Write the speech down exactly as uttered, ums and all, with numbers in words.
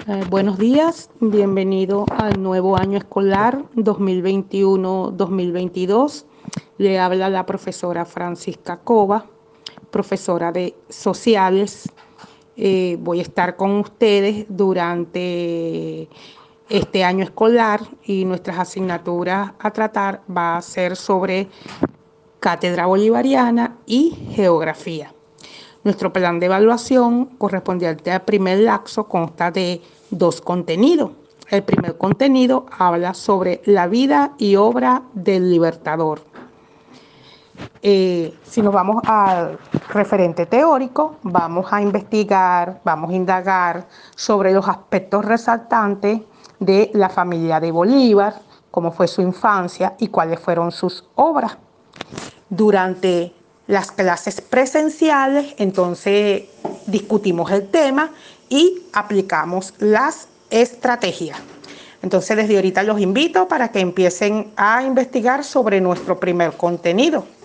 Eh, buenos días, bienvenido al nuevo año escolar dos mil veintiuno dos mil veintidós. Le habla la profesora Francisca Cova, profesora de Sociales. Eh, voy a estar con ustedes durante este año escolar y nuestras asignaturas a tratar va a ser sobre Cátedra Bolivariana y Geografía. Nuestro plan de evaluación correspondiente al primer lapso consta de dos contenidos. El primer contenido habla sobre la vida y obra del Libertador. Eh, si nos vamos al referente teórico, vamos a investigar, vamos a indagar sobre los aspectos resaltantes de la familia de Bolívar, cómo fue su infancia y cuáles fueron sus obras. Durante las clases presenciales, entonces discutimos el tema y aplicamos las estrategias. Entonces desde ahorita los invito para que empiecen a investigar sobre nuestro primer contenido.